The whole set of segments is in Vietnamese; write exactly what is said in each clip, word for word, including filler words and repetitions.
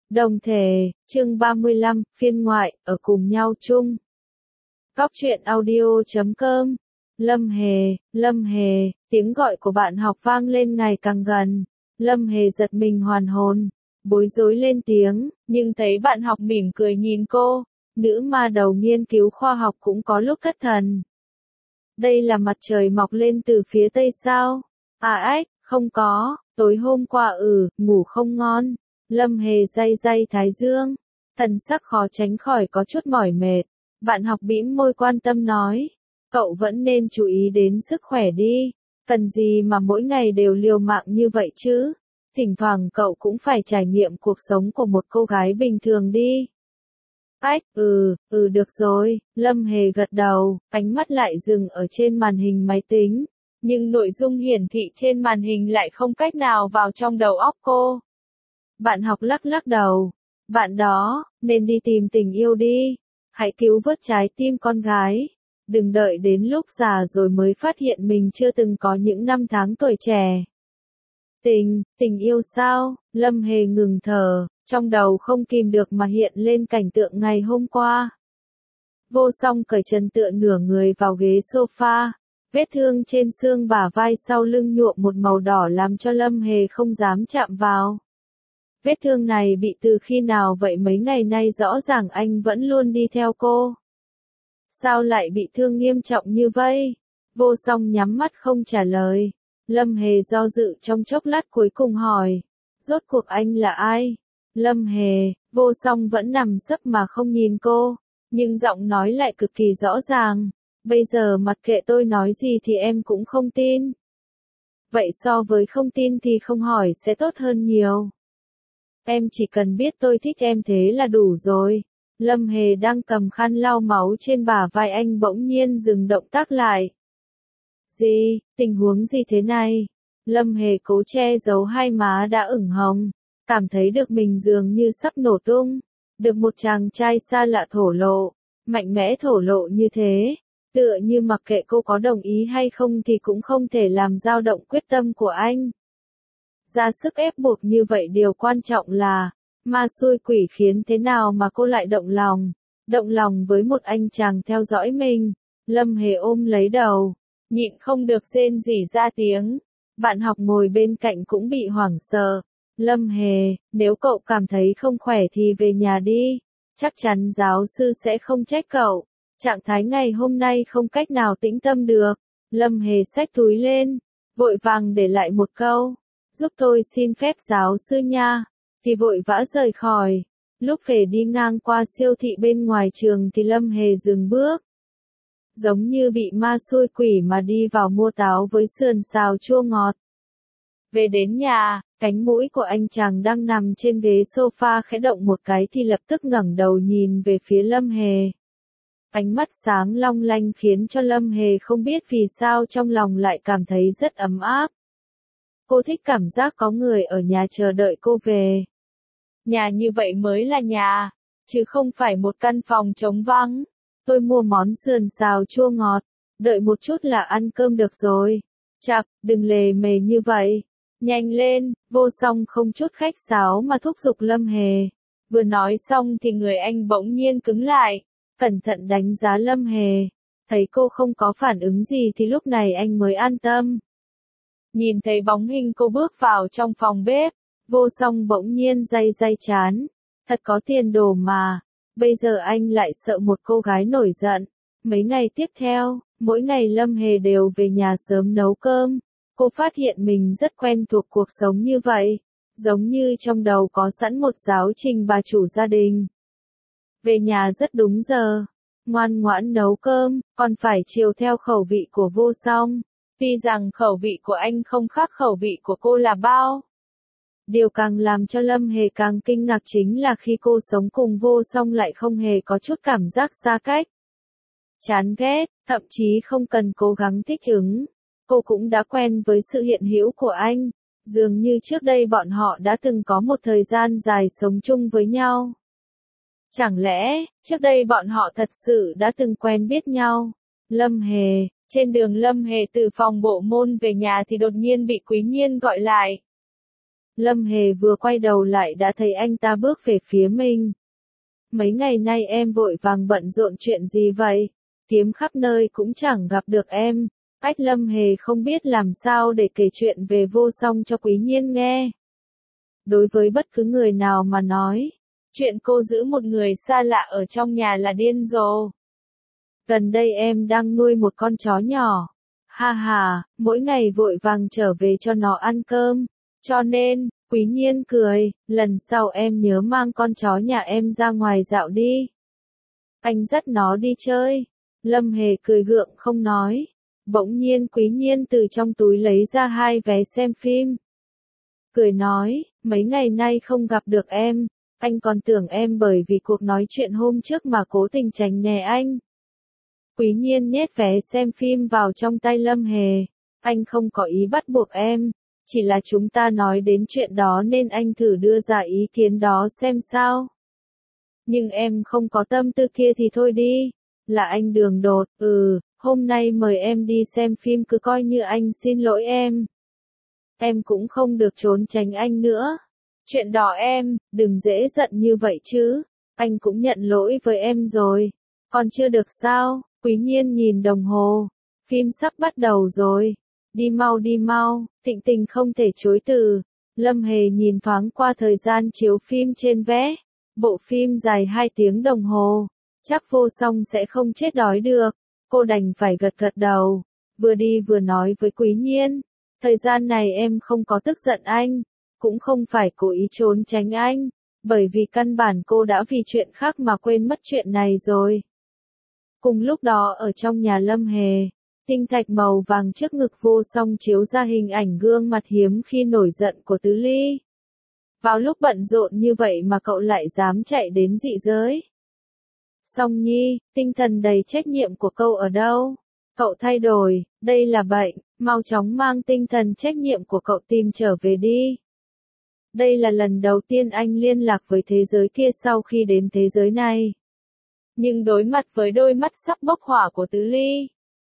Đồng thể, chương ba mươi lăm, phiên ngoại, ở cùng nhau chung. Góc truyện audio chấm com. Lâm Hề, Lâm Hề, tiếng gọi của bạn học vang lên ngày càng gần. Lâm Hề giật mình hoàn hồn, bối rối lên tiếng, nhưng thấy bạn học mỉm cười nhìn cô, nữ ma đầu nghiên cứu khoa học cũng có lúc thất thần. Đây là mặt trời mọc lên từ phía tây sao? À ách, không có, tối hôm qua ừ, ngủ không ngon. Lâm Hề day day thái dương, thần sắc khó tránh khỏi có chút mỏi mệt. Bạn học bĩm môi quan tâm nói, cậu vẫn nên chú ý đến sức khỏe đi, cần gì mà mỗi ngày đều liều mạng như vậy chứ, thỉnh thoảng cậu cũng phải trải nghiệm cuộc sống của một cô gái bình thường đi. Ách, ừ, ừ được rồi, Lâm Hề gật đầu, ánh mắt lại dừng ở trên màn hình máy tính, nhưng nội dung hiển thị trên màn hình lại không cách nào vào trong đầu óc cô. Bạn học lắc lắc đầu, bạn đó, nên đi tìm tình yêu đi, hãy cứu vớt trái tim con gái, đừng đợi đến lúc già rồi mới phát hiện mình chưa từng có những năm tháng tuổi trẻ. Tình, tình yêu sao? Lâm Hề ngừng thở, trong đầu không kìm được mà hiện lên cảnh tượng ngày hôm qua. Vô Song cởi chân tựa nửa người vào ghế sofa, vết thương trên xương bả vai sau lưng nhuộm một màu đỏ làm cho Lâm Hề không dám chạm vào. Vết thương này bị từ khi nào vậy, mấy ngày nay rõ ràng anh vẫn luôn đi theo cô. Sao lại bị thương nghiêm trọng như vậy? Vô Song nhắm mắt không trả lời. Lâm Hề do dự trong chốc lát cuối cùng hỏi, rốt cuộc anh là ai? Lâm Hề, Vô Song vẫn nằm sấp mà không nhìn cô, nhưng giọng nói lại cực kỳ rõ ràng, bây giờ mặc kệ tôi nói gì thì em cũng không tin. Vậy so với không tin thì không hỏi sẽ tốt hơn nhiều. Em chỉ cần biết tôi thích em thế là đủ rồi. Lâm Hề đang cầm khăn lau máu trên bả vai anh bỗng nhiên dừng động tác lại. Gì, tình huống gì thế này? Lâm Hề cố che giấu hai má đã ửng hồng, cảm thấy được mình dường như sắp nổ tung. Được một chàng trai xa lạ thổ lộ, mạnh mẽ thổ lộ như thế, tựa như mặc kệ cô có đồng ý hay không thì cũng không thể làm dao động quyết tâm của anh. Ra sức ép buộc như vậy, điều quan trọng là, ma xui quỷ khiến thế nào mà cô lại động lòng, động lòng với một anh chàng theo dõi mình. Lâm Hề ôm lấy đầu, nhịn không được rên rỉ ra tiếng. Bạn học ngồi bên cạnh cũng bị hoảng sợ. Lâm Hề, nếu cậu cảm thấy không khỏe thì về nhà đi, chắc chắn giáo sư sẽ không trách cậu. Trạng thái ngày hôm nay không cách nào tĩnh tâm được. Lâm Hề xách túi lên, vội vàng để lại một câu, giúp tôi xin phép giáo sư nha, thì vội vã rời khỏi. Lúc về đi ngang qua siêu thị bên ngoài trường thì Lâm Hề dừng bước. Giống như bị ma xui quỷ mà đi vào mua táo với sườn xào chua ngọt. Về đến nhà, cánh mũi của anh chàng đang nằm trên ghế sofa khẽ động một cái thì lập tức ngẩng đầu nhìn về phía Lâm Hề. Ánh mắt sáng long lanh khiến cho Lâm Hề không biết vì sao trong lòng lại cảm thấy rất ấm áp. Cô thích cảm giác có người ở nhà chờ đợi cô về. Nhà như vậy mới là nhà, chứ không phải một căn phòng trống vắng. Tôi mua món sườn xào chua ngọt, đợi một chút là ăn cơm được rồi. Chạc, đừng lề mề như vậy. Nhanh lên, Vô Song không chút khách sáo mà thúc giục Lâm Hề. Vừa nói xong thì người anh bỗng nhiên cứng lại, cẩn thận đánh giá Lâm Hề. Thấy cô không có phản ứng gì thì lúc này anh mới an tâm. Nhìn thấy bóng hình cô bước vào trong phòng bếp, Vô Song bỗng nhiên day day chán. Thật có tiền đồ mà, bây giờ anh lại sợ một cô gái nổi giận. Mấy ngày tiếp theo, mỗi ngày Lâm Hề đều về nhà sớm nấu cơm. Cô phát hiện mình rất quen thuộc cuộc sống như vậy, giống như trong đầu có sẵn một giáo trình bà chủ gia đình. Về nhà rất đúng giờ, ngoan ngoãn nấu cơm, còn phải chiều theo khẩu vị của Vô Song. Tuy rằng khẩu vị của anh không khác khẩu vị của cô là bao. Điều càng làm cho Lâm Hề càng kinh ngạc chính là khi cô sống cùng Vô Song lại không hề có chút cảm giác xa cách, chán ghét, thậm chí không cần cố gắng thích ứng. Cô cũng đã quen với sự hiện hữu của anh, dường như trước đây bọn họ đã từng có một thời gian dài sống chung với nhau. Chẳng lẽ, trước đây bọn họ thật sự đã từng quen biết nhau? Lâm Hề, trên đường Lâm Hề từ phòng bộ môn về nhà thì đột nhiên bị Quý Nhiên gọi lại. Lâm Hề vừa quay đầu lại đã thấy anh ta bước về phía mình. Mấy ngày nay em vội vàng bận rộn chuyện gì vậy? Kiếm khắp nơi cũng chẳng gặp được em. Ách Lâm Hề không biết làm sao để kể chuyện về Vô Song cho Quý Nhiên nghe. Đối với bất cứ người nào mà nói, chuyện cô giữ một người xa lạ ở trong nhà là điên rồ. Gần đây em đang nuôi một con chó nhỏ. Ha ha, mỗi ngày vội vàng trở về cho nó ăn cơm. Cho nên, Quý Nhiên cười, lần sau em nhớ mang con chó nhà em ra ngoài dạo đi. Anh dắt nó đi chơi. Lâm Hề cười gượng không nói. Bỗng nhiên Quý Nhiên từ trong túi lấy ra hai vé xem phim. Cười nói, mấy ngày nay không gặp được em, anh còn tưởng em bởi vì cuộc nói chuyện hôm trước mà cố tình tránh né anh. Quý Nhiên nhét vé xem phim vào trong tay Lâm Hề. Anh không có ý bắt buộc em, chỉ là chúng ta nói đến chuyện đó nên anh thử đưa ra ý kiến đó xem sao. Nhưng em không có tâm tư kia thì thôi đi. Là anh đường đột, ừ, hôm nay mời em đi xem phim cứ coi như anh xin lỗi em. Em cũng không được trốn tránh anh nữa. Chuyện đó em, đừng dễ giận như vậy chứ. Anh cũng nhận lỗi với em rồi. Còn chưa được sao? Quý Nhiên nhìn đồng hồ. Phim sắp bắt đầu rồi. Đi mau đi mau, Thịnh Tình không thể chối từ. Lâm Hề nhìn thoáng qua thời gian chiếu phim trên vé. Bộ phim dài hai tiếng đồng hồ. Chắc Vô Song sẽ không chết đói được. Cô đành phải gật gật đầu. Vừa đi vừa nói với Quý Nhiên. Thời gian này em không có tức giận anh. Cũng không phải cố ý trốn tránh anh. Bởi vì căn bản cô đã vì chuyện khác mà quên mất chuyện này rồi. Cùng lúc đó ở trong nhà Lâm Hề, tinh thạch màu vàng trước ngực Vô Song chiếu ra hình ảnh gương mặt hiếm khi nổi giận của Tứ Ly. Vào lúc bận rộn như vậy mà cậu lại dám chạy đến dị giới. Song Nhi, tinh thần đầy trách nhiệm của cậu ở đâu? Cậu thay đổi, đây là bệnh, mau chóng mang tinh thần trách nhiệm của cậu tìm trở về đi. Đây là lần đầu tiên anh liên lạc với thế giới kia sau khi đến thế giới này. Nhưng đối mặt với đôi mắt sắp bốc hỏa của Tứ Ly,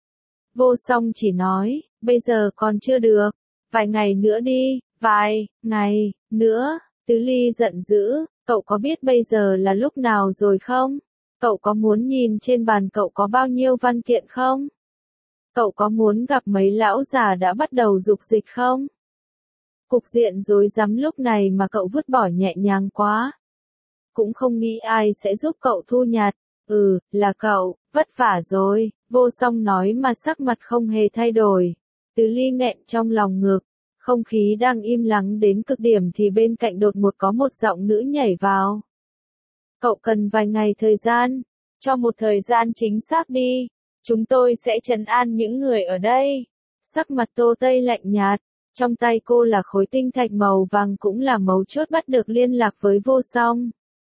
Vô Song chỉ nói, bây giờ còn chưa được, vài ngày nữa đi, vài ngày nữa. Tứ Ly giận dữ, cậu có biết bây giờ là lúc nào rồi không? Cậu có muốn nhìn trên bàn cậu có bao nhiêu văn kiện không? Cậu có muốn gặp mấy lão già đã bắt đầu dục dịch không? Cục diện rối rắm lúc này mà cậu vứt bỏ nhẹ nhàng quá. Cũng không nghĩ ai sẽ giúp cậu thu nhặt. Ừ, là cậu, vất vả rồi. Vô Song nói mà sắc mặt không hề thay đổi. Tứ Ly nghẹn trong lòng ngực. Không khí đang im lắng đến cực điểm thì bên cạnh đột ngột có một giọng nữ nhảy vào. Cậu cần vài ngày thời gian. Cho một thời gian chính xác đi. Chúng tôi sẽ trấn an những người ở đây. Sắc mặt Tô Tây lạnh nhạt. Trong tay cô là khối tinh thạch màu vàng cũng là mấu chốt bắt được liên lạc với Vô Song.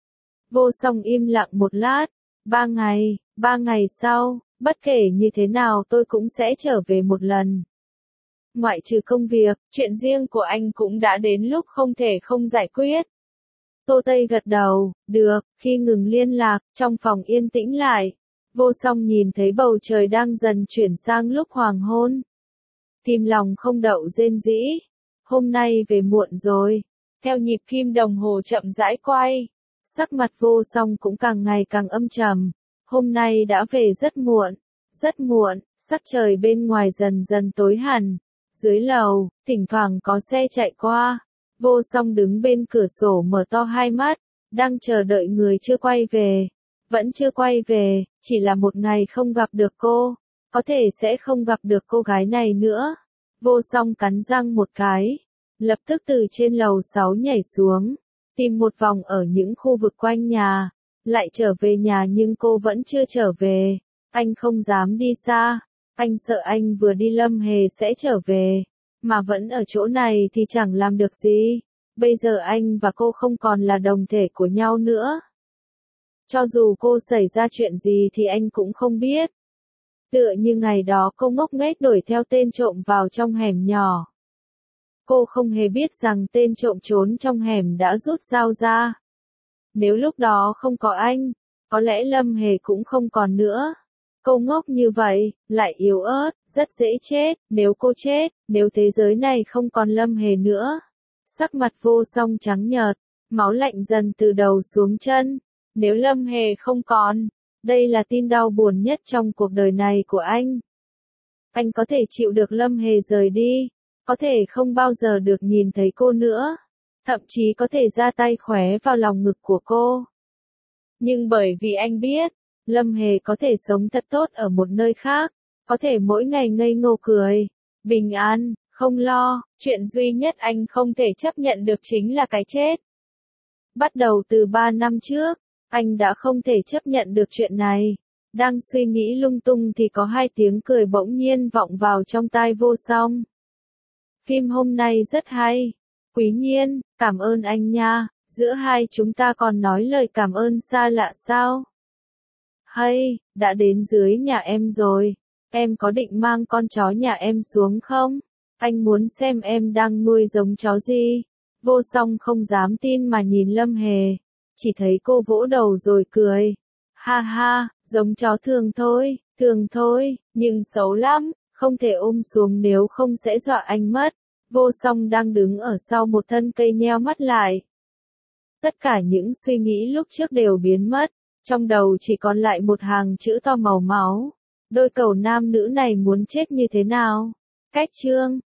Vô Song im lặng một lát. Ba ngày, ba ngày sau, bất kể như thế nào tôi cũng sẽ trở về một lần. Ngoại trừ công việc, chuyện riêng của anh cũng đã đến lúc không thể không giải quyết. Tô Tây gật đầu, được, khi ngừng liên lạc, trong phòng yên tĩnh lại. Vô Song nhìn thấy bầu trời đang dần chuyển sang lúc hoàng hôn. Tim lòng không đậu rên rĩ. Hôm nay về muộn rồi. Theo nhịp kim đồng hồ chậm rãi quay. Sắc mặt Vô Song cũng càng ngày càng âm trầm. Hôm nay đã về rất muộn. Rất muộn, sắc trời bên ngoài dần dần tối hẳn. Dưới lầu, thỉnh thoảng có xe chạy qua. Vô Song đứng bên cửa sổ mở to hai mắt. Đang chờ đợi người chưa quay về. Vẫn chưa quay về, chỉ là một ngày không gặp được cô. Có thể sẽ không gặp được cô gái này nữa. Vô Song cắn răng một cái. Lập tức từ trên lầu sáu nhảy xuống. Tìm một vòng ở những khu vực quanh nhà. Lại trở về nhà nhưng cô vẫn chưa trở về. Anh không dám đi xa. Anh sợ anh vừa đi Lâm Hề sẽ trở về. Mà vẫn ở chỗ này thì chẳng làm được gì. Bây giờ anh và cô không còn là đồng thể của nhau nữa. Cho dù cô xảy ra chuyện gì thì anh cũng không biết. Tựa như ngày đó cô ngốc nghếch đuổi theo tên trộm vào trong hẻm nhỏ. Cô không hề biết rằng tên trộm trốn trong hẻm đã rút dao ra. Nếu lúc đó không có anh, có lẽ Lâm Hề cũng không còn nữa. Cô ngốc như vậy, lại yếu ớt, rất dễ chết. Nếu cô chết, nếu thế giới này không còn Lâm Hề nữa, Sắc mặt Vô Song trắng nhợt, máu lạnh dần từ đầu xuống chân. Nếu Lâm Hề không còn, đây là tin đau buồn nhất trong cuộc đời này của anh. Anh có thể chịu được Lâm Hề rời đi, có thể không bao giờ được nhìn thấy cô nữa, thậm chí có thể ra tay khóe vào lòng ngực của cô. Nhưng bởi vì anh biết, Lâm Hề có thể sống thật tốt ở một nơi khác, có thể mỗi ngày ngây ngô cười, bình an, không lo, chuyện duy nhất anh không thể chấp nhận được chính là cái chết. Bắt đầu từ ba năm trước, anh đã không thể chấp nhận được chuyện này. Đang suy nghĩ lung tung thì có hai tiếng cười bỗng nhiên vọng vào trong tai Vô Song. Phim hôm nay rất hay. Quý Nhiên, cảm ơn anh nha, giữa hai chúng ta còn nói lời cảm ơn xa lạ sao? Hay, đã đến dưới nhà em rồi, em có định mang con chó nhà em xuống không? Anh muốn xem em đang nuôi giống chó gì. Vô Song không dám tin mà nhìn Lâm Hề, chỉ thấy cô vỗ đầu rồi cười. Ha ha, giống chó thường thôi, thường thôi, nhưng xấu lắm, không thể ôm xuống nếu không sẽ dọa anh mất. Vô Song đang đứng ở sau một thân cây nheo mắt lại. Tất cả những suy nghĩ lúc trước đều biến mất, trong đầu chỉ còn lại một hàng chữ to màu máu. Đôi cầu nam nữ này muốn chết như thế nào? Cách chương